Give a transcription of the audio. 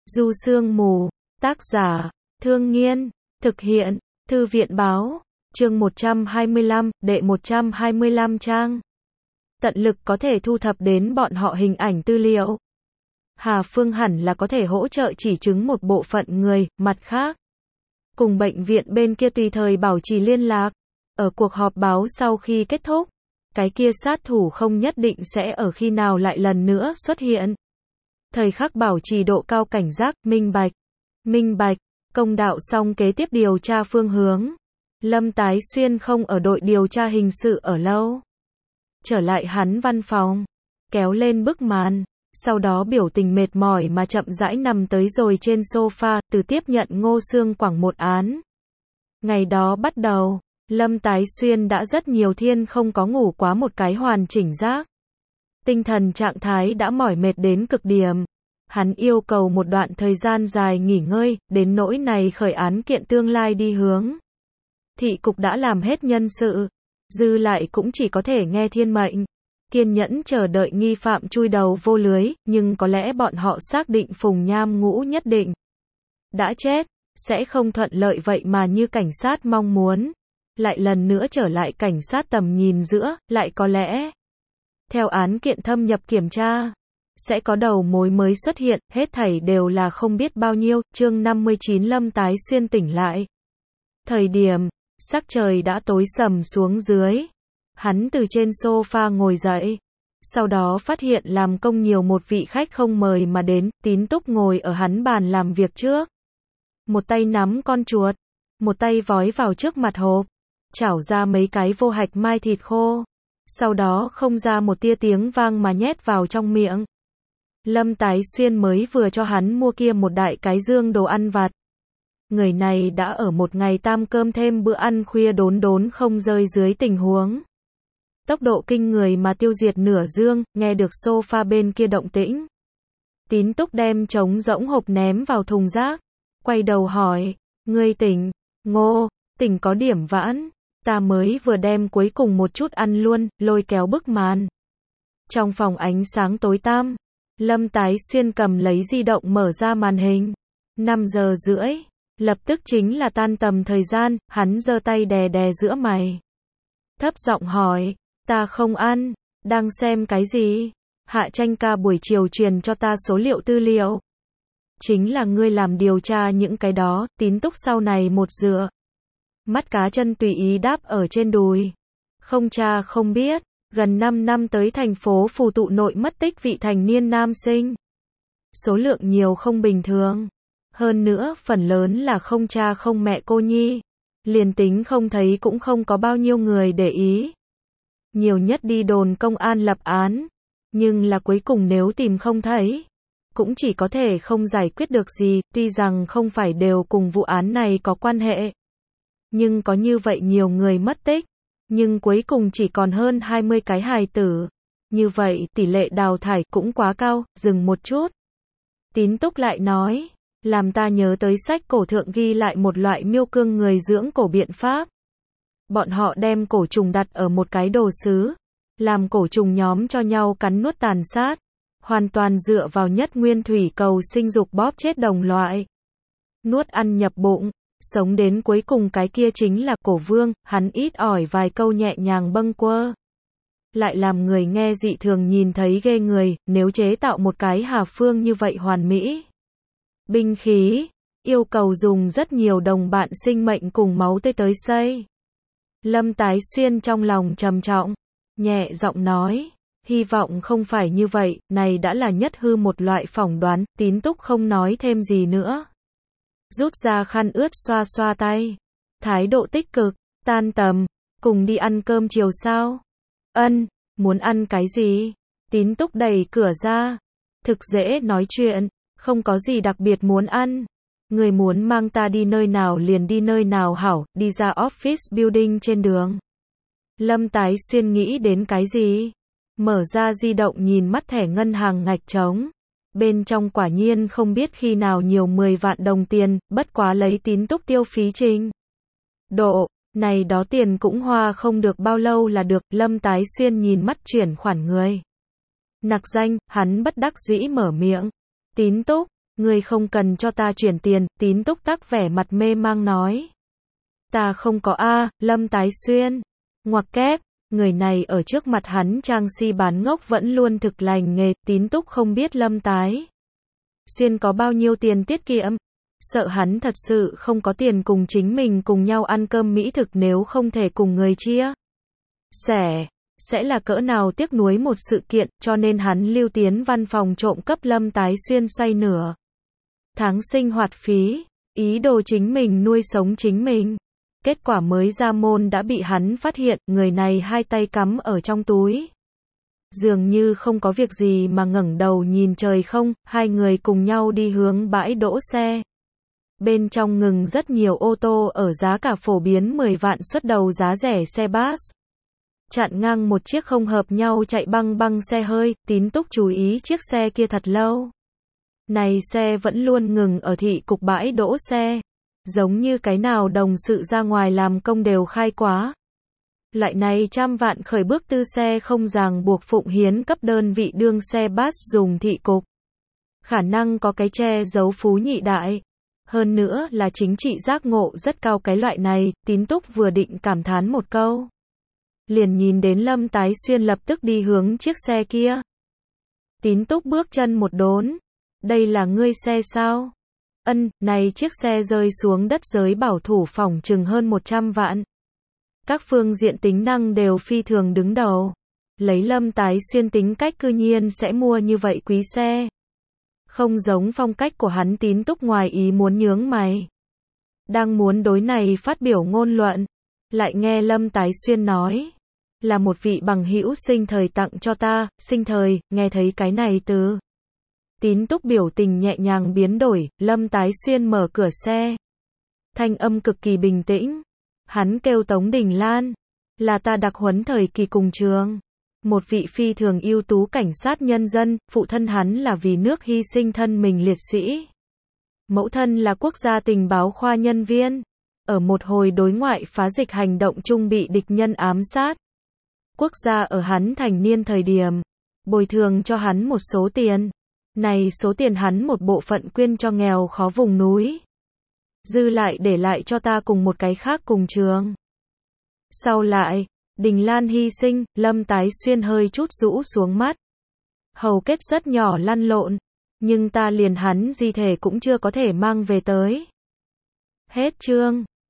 Du Sương Mù, tác giả, Thương Nghiên, thực hiện, Thư viện Báo, chương 125, đệ 125 trang. Tận lực có thể thu thập đến bọn họ hình ảnh tư liệu. Hà Phương hẳn là có thể hỗ trợ chỉ chứng một bộ phận người, mặt khác. Cùng bệnh viện bên kia tùy thời bảo trì liên lạc. Ở cuộc họp báo sau khi kết thúc, cái kia sát thủ không nhất định sẽ ở khi nào lại lần nữa xuất hiện. Thời khắc bảo trì độ cao cảnh giác, minh bạch, công đạo xong kế tiếp điều tra phương hướng. Lâm Tái Xuyên không ở đội điều tra hình sự ở lâu. Trở lại hắn văn phòng, kéo lên bức màn, sau đó biểu tình mệt mỏi mà chậm rãi nằm tới rồi trên sofa, từ tiếp nhận Ngô Xương Quảng một án. Ngày đó bắt đầu, Lâm Tái Xuyên đã rất nhiều thiên không có ngủ quá một cái hoàn chỉnh giấc. Tinh thần trạng thái đã mỏi mệt đến cực điểm. Hắn yêu cầu một đoạn thời gian dài nghỉ ngơi, đến nỗi này khởi án kiện tương lai đi hướng. Thị cục đã làm hết nhân sự, dư lại cũng chỉ có thể nghe thiên mệnh, kiên nhẫn chờ đợi nghi phạm chui đầu vô lưới, nhưng có lẽ bọn họ xác định Phùng Nham Ngũ nhất định đã chết, sẽ không thuận lợi vậy mà như cảnh sát mong muốn, lại lần nữa trở lại cảnh sát tầm nhìn giữa, lại có lẽ theo án kiện thâm nhập kiểm tra, sẽ có đầu mối mới xuất hiện, hết thảy đều là không biết bao nhiêu. Chương 59 Lâm Tái Xuyên tỉnh lại. Thời điểm, sắc trời đã tối sầm xuống dưới. Hắn từ trên sofa ngồi dậy. Sau đó phát hiện làm công nhiều một vị khách không mời mà đến, Tín Túc ngồi ở hắn bàn làm việc trước. Một tay nắm con chuột, một tay vói vào trước mặt hộp, chảo ra mấy cái vô hạch mai thịt khô. Sau đó không ra một tia tiếng vang mà nhét vào trong miệng. Lâm Tái Xuyên mới vừa cho hắn mua kia một đại cái dương đồ ăn vặt. Người này đã ở một ngày tam cơm thêm bữa ăn khuya đốn không rơi dưới tình huống. Tốc độ kinh người mà tiêu diệt nửa dương, nghe được sofa bên kia động tĩnh. Tín Túc đem trống rỗng hộp ném vào thùng rác. Quay đầu hỏi, ngươi tỉnh? Ngô, tỉnh có điểm vãn. Ta mới vừa đem cuối cùng một chút ăn luôn, lôi kéo bức màn. Trong phòng ánh sáng tối tăm, Lâm Tái Xuyên cầm lấy di động mở ra màn hình. 5 giờ rưỡi, lập tức chính là tan tầm thời gian, hắn giơ tay đè đè giữa mày. Thấp giọng hỏi, ta không ăn, đang xem cái gì? Hạ Tranh ca buổi chiều truyền cho ta số liệu tư liệu. Chính là ngươi làm điều tra những cái đó. Tín Túc sau này một dựa. Mắt cá chân tùy ý đáp ở trên đùi. Không cha không biết, gần 5 năm tới thành phố Phù Tụ nội mất tích vị thành niên nam sinh. Số lượng nhiều không bình thường. Hơn nữa, phần lớn là không cha không mẹ cô nhi. Liền tính không thấy cũng không có bao nhiêu người để ý. Nhiều nhất đi đồn công an lập án. Nhưng là cuối cùng nếu tìm không thấy, cũng chỉ có thể không giải quyết được gì, tuy rằng không phải đều cùng vụ án này có quan hệ. Nhưng có như vậy nhiều người mất tích, nhưng cuối cùng chỉ còn hơn 20 cái hài tử. Như vậy tỷ lệ đào thải cũng quá cao, dừng một chút. Tín Túc lại nói, làm ta nhớ tới sách cổ thượng ghi lại một loại miêu cương người dưỡng cổ biện pháp. Bọn họ đem cổ trùng đặt ở một cái đồ sứ, làm cổ trùng nhóm cho nhau cắn nuốt tàn sát, hoàn toàn dựa vào nhất nguyên thủy cầu sinh dục bóp chết đồng loại. Nuốt ăn nhập bụng. Sống đến cuối cùng cái kia chính là cổ vương, hắn ít ỏi vài câu nhẹ nhàng bâng quơ. Lại làm người nghe dị thường nhìn thấy ghê người, nếu chế tạo một cái Hà Phương như vậy hoàn mỹ. Binh khí, yêu cầu dùng rất nhiều đồng bạn sinh mệnh cùng máu tươi tới xây. Lâm Tái Xuyên trong lòng trầm trọng, nhẹ giọng nói, hy vọng không phải như vậy, này đã là nhất hư một loại phỏng đoán. Tín Túc không nói thêm gì nữa. Rút ra khăn ướt xoa xoa tay. Thái độ tích cực, tan tầm, cùng đi ăn cơm chiều sao? Ân, muốn ăn cái gì? Tín Túc đẩy cửa ra. Thực dễ nói chuyện, không có gì đặc biệt muốn ăn. Người muốn mang ta đi nơi nào liền đi nơi nào hảo, đi ra office building trên đường. Lâm Tái Xuyên nghĩ đến cái gì? Mở ra di động nhìn mắt thẻ ngân hàng ngạch trống. Bên trong quả nhiên không biết khi nào nhiều 10 vạn đồng tiền, bất quá lấy Tín Túc tiêu phí trình độ, này đó tiền cũng hoa không được bao lâu là được. Lâm Tái Xuyên nhìn mắt chuyển khoản người nặc danh, hắn bất đắc dĩ mở miệng. Tín Túc, Ngươi không cần cho ta chuyển tiền, Tín Túc tắc vẻ mặt mê mang nói. Ta không có a, Lâm Tái Xuyên. Ngoặc kép, người này ở trước mặt hắn trang si bán ngốc vẫn luôn thực lành nghề, Tín Túc không biết Lâm Tái Xuyên có bao nhiêu tiền tiết kiệm. Sợ hắn thật sự không có tiền cùng chính mình cùng nhau ăn cơm mỹ thực nếu không thể cùng người chia sẽ là cỡ nào tiếc nuối một sự kiện, cho nên hắn lưu tiến văn phòng trộm cấp Lâm Tái Xuyên xoay nửa tháng sinh hoạt phí, ý đồ chính mình nuôi sống chính mình. Kết quả mới ra môn đã bị hắn phát hiện, người này hai tay cắm ở trong túi. Dường như không có việc gì mà ngẩng đầu nhìn trời không, hai người cùng nhau đi hướng bãi đỗ xe. Bên trong ngừng rất nhiều ô tô ở giá cả phổ biến 10 vạn xuất đầu giá rẻ xe bus. Chặn ngang một chiếc không hợp nhau chạy băng băng xe hơi, Tín Túc chú ý chiếc xe kia thật lâu. Này xe vẫn luôn ngừng ở thị cục bãi đỗ xe. Giống như cái nào đồng sự ra ngoài làm công đều khai quá. Loại này trăm vạn khởi bước tư xe không ràng buộc phụng hiến cấp đơn vị đương xe bus dùng thị cục. Khả năng có cái che giấu phú nhị đại. Hơn nữa là chính trị giác ngộ rất cao cái loại này, Tín Túc vừa định cảm thán một câu. Liền nhìn đến Lâm Tái Xuyên lập tức đi hướng chiếc xe kia. Tín Túc bước chân một đốn. Đây là ngươi xe sao? Này chiếc xe rơi xuống đất giới bảo thủ phỏng chừng hơn 100 vạn. Các phương diện tính năng đều phi thường đứng đầu. Lấy Lâm Tái Xuyên tính cách cư nhiên sẽ mua như vậy quý xe. Không giống phong cách của hắn, Tín Túc ngoài ý muốn nhướng mày. Đang muốn đối này phát biểu ngôn luận. Lại nghe Lâm Tái Xuyên nói. Là một vị bằng hữu sinh thời tặng cho ta, sinh thời, nghe thấy cái này từ. Tín Túc biểu tình nhẹ nhàng biến đổi, Lâm Tái Xuyên mở cửa xe. Thanh âm cực kỳ bình tĩnh. Hắn kêu Tống Đình Lan. Là ta đặc huấn thời kỳ cùng trường. Một vị phi thường ưu tú cảnh sát nhân dân, phụ thân hắn là vì nước hy sinh thân mình liệt sĩ. Mẫu thân là quốc gia tình báo khoa nhân viên. Ở một hồi đối ngoại phá dịch hành động chung bị địch nhân ám sát. Quốc gia ở hắn thành niên thời điểm, bồi thường cho hắn một số tiền. Này số tiền hắn một bộ phận quyên cho nghèo khó vùng núi. Dư lại để lại cho ta cùng một cái khác cùng trường. Sau lại, Đình Lan hy sinh, Lâm Tái Xuyên hơi chút rũ xuống mắt. Hầu kết rất nhỏ lăn lộn, nhưng ta liền hắn di thể cũng chưa có thể mang về tới. Hết chương.